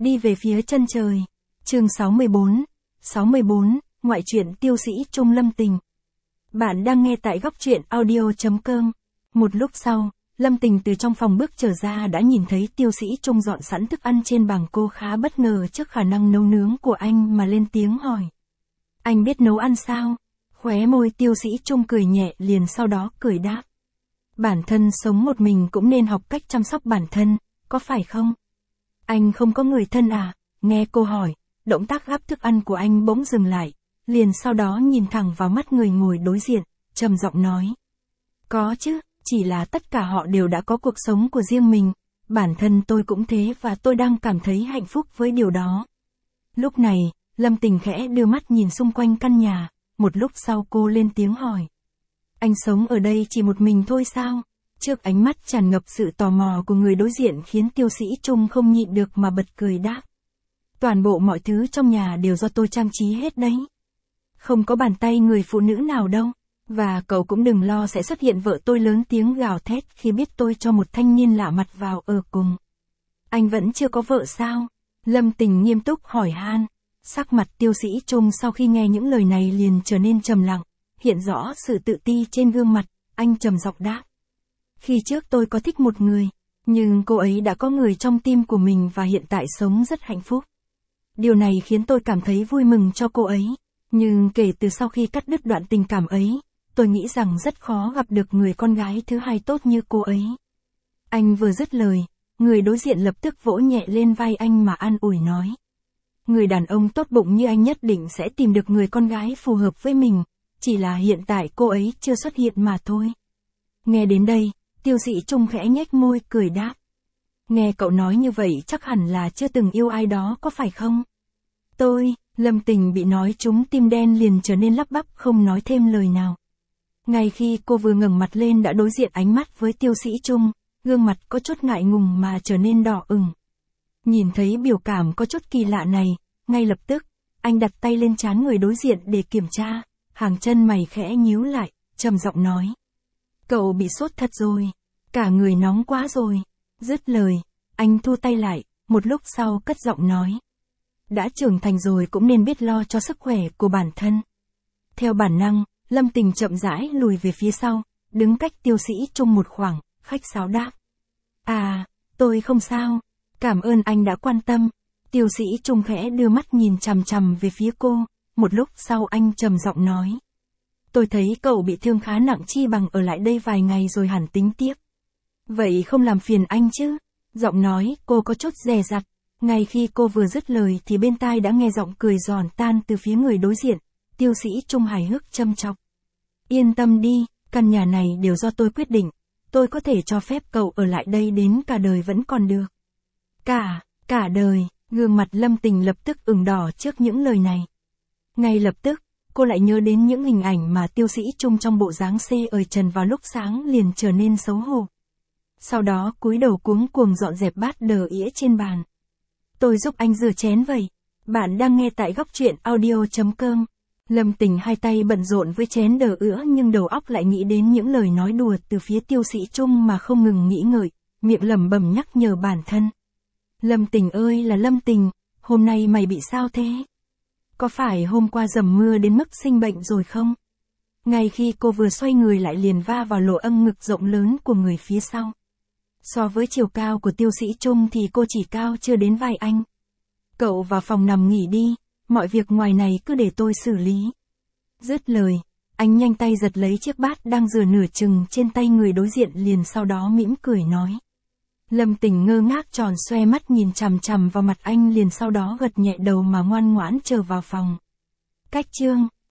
Đi về phía chân trời. Chương 64, ngoại truyện tiêu sĩ Trung Lâm Tình. Bạn đang nghe tại góc truyện audio.com. Một lúc sau, Lâm Tình từ trong phòng bước trở ra đã nhìn thấy tiêu sĩ Trung dọn sẵn thức ăn trên bàn, cô khá bất ngờ trước khả năng nấu nướng của anh mà lên tiếng hỏi. Anh biết nấu ăn sao? Khóe môi tiêu sĩ Trung cười nhẹ, liền sau đó cười đáp. Bản thân sống một mình cũng nên học cách chăm sóc bản thân, có phải không? Anh không có người thân à? Nghe cô hỏi, động tác gắp thức ăn của anh bỗng dừng lại, liền sau đó nhìn thẳng vào mắt người ngồi đối diện, trầm giọng nói. Có chứ, chỉ là tất cả họ đều đã có cuộc sống của riêng mình, bản thân tôi cũng thế và tôi đang cảm thấy hạnh phúc với điều đó. Lúc này, Lâm Tình khẽ đưa mắt nhìn xung quanh căn nhà, một lúc sau cô lên tiếng hỏi. Anh sống ở đây chỉ một mình thôi sao? Trước ánh mắt tràn ngập sự tò mò của người đối diện khiến tiêu sĩ Trung không nhịn được mà bật cười đáp. Toàn bộ mọi thứ trong nhà đều do tôi trang trí hết đấy. Không có bàn tay người phụ nữ nào đâu. Và cậu cũng đừng lo sẽ xuất hiện vợ tôi lớn tiếng gào thét khi biết tôi cho một thanh niên lạ mặt vào ở cùng. Anh vẫn chưa có vợ sao? Lâm Tình nghiêm túc hỏi han. Sắc mặt tiêu sĩ Trung sau khi nghe những lời này liền trở nên trầm lặng, hiện rõ sự tự ti trên gương mặt, anh trầm giọng đáp. Khi trước tôi có thích một người, nhưng cô ấy đã có người trong tim của mình và hiện tại sống rất hạnh phúc. Điều này khiến tôi cảm thấy vui mừng cho cô ấy, nhưng kể từ sau khi cắt đứt đoạn tình cảm ấy, tôi nghĩ rằng rất khó gặp được người con gái thứ hai tốt như cô ấy. Anh vừa dứt lời, người đối diện lập tức vỗ nhẹ lên vai anh mà an ủi nói. Người đàn ông tốt bụng như anh nhất định sẽ tìm được người con gái phù hợp với mình, chỉ là hiện tại cô ấy chưa xuất hiện mà thôi. Nghe đến đây, tiêu sĩ Trung khẽ nhếch môi cười đáp. Nghe cậu nói như vậy chắc hẳn là chưa từng yêu ai đó có phải không? Lâm Tình bị nói trúng tim đen liền trở nên lắp bắp không nói thêm lời nào. Ngay khi cô vừa ngẩng mặt lên đã đối diện ánh mắt với tiêu sĩ Trung, gương mặt có chút ngại ngùng mà trở nên đỏ ửng. Nhìn thấy biểu cảm có chút kỳ lạ này, ngay lập tức, anh đặt tay lên trán người đối diện để kiểm tra, hàng chân mày khẽ nhíu lại, trầm giọng nói. Cậu bị sốt thật rồi, cả người nóng quá rồi. Dứt lời, anh thu tay lại, một lúc sau cất giọng nói. Đã trưởng thành rồi cũng nên biết lo cho sức khỏe của bản thân. Theo bản năng, Lâm Tình chậm rãi lùi về phía sau, đứng cách tiêu sĩ Trung một khoảng, khách sáo đáp. À, tôi không sao, cảm ơn anh đã quan tâm. Tiêu sĩ Trung khẽ đưa mắt nhìn chằm chằm về phía cô, một lúc sau anh trầm giọng nói. Tôi thấy cậu bị thương khá nặng, chi bằng ở lại đây vài ngày rồi hẳn tính tiếp. Vậy không làm phiền anh chứ? Giọng nói cô có chút dè dặt. Ngay khi cô vừa dứt lời thì bên tai đã nghe giọng cười giòn tan từ phía người đối diện. Tiêu sĩ Trung hài hước châm chọc. Yên tâm đi, căn nhà này đều do tôi quyết định. Tôi có thể cho phép cậu ở lại đây đến cả đời vẫn còn được. Cả đời, gương mặt Lâm Tình lập tức ửng đỏ trước những lời này. Ngay lập tức, cô lại nhớ đến những hình ảnh mà tiêu sĩ Trung trong bộ dáng xê ời trần vào lúc sáng liền trở nên xấu hổ. Sau đó cúi đầu cuống cuồng dọn dẹp bát đờ ĩa trên bàn. Tôi giúp anh rửa chén vậy. Bạn đang nghe tại góc truyện audio.com. Lâm Tình hai tay bận rộn với chén đờ ữa nhưng đầu óc lại nghĩ đến những lời nói đùa từ phía tiêu sĩ Trung mà không ngừng nghĩ ngợi, miệng lẩm bẩm nhắc nhở bản thân. Lâm Tình ơi là Lâm Tình, hôm nay mày bị sao thế? Có phải hôm qua dầm mưa đến mức sinh bệnh rồi không? Ngay khi cô vừa xoay người lại liền va vào lỗ âng ngực rộng lớn của người phía sau. So với chiều cao của tiêu sĩ Trung thì cô chỉ cao chưa đến vai anh. Cậu vào phòng nằm nghỉ đi, mọi việc ngoài này cứ để tôi xử lý. Dứt lời, anh nhanh tay giật lấy chiếc bát đang rửa nửa chừng trên tay người đối diện liền sau đó mỉm cười nói. Lâm Tình ngơ ngác tròn xoe mắt nhìn chằm chằm vào mặt anh liền sau đó gật nhẹ đầu mà ngoan ngoãn trở vào phòng. Cách chương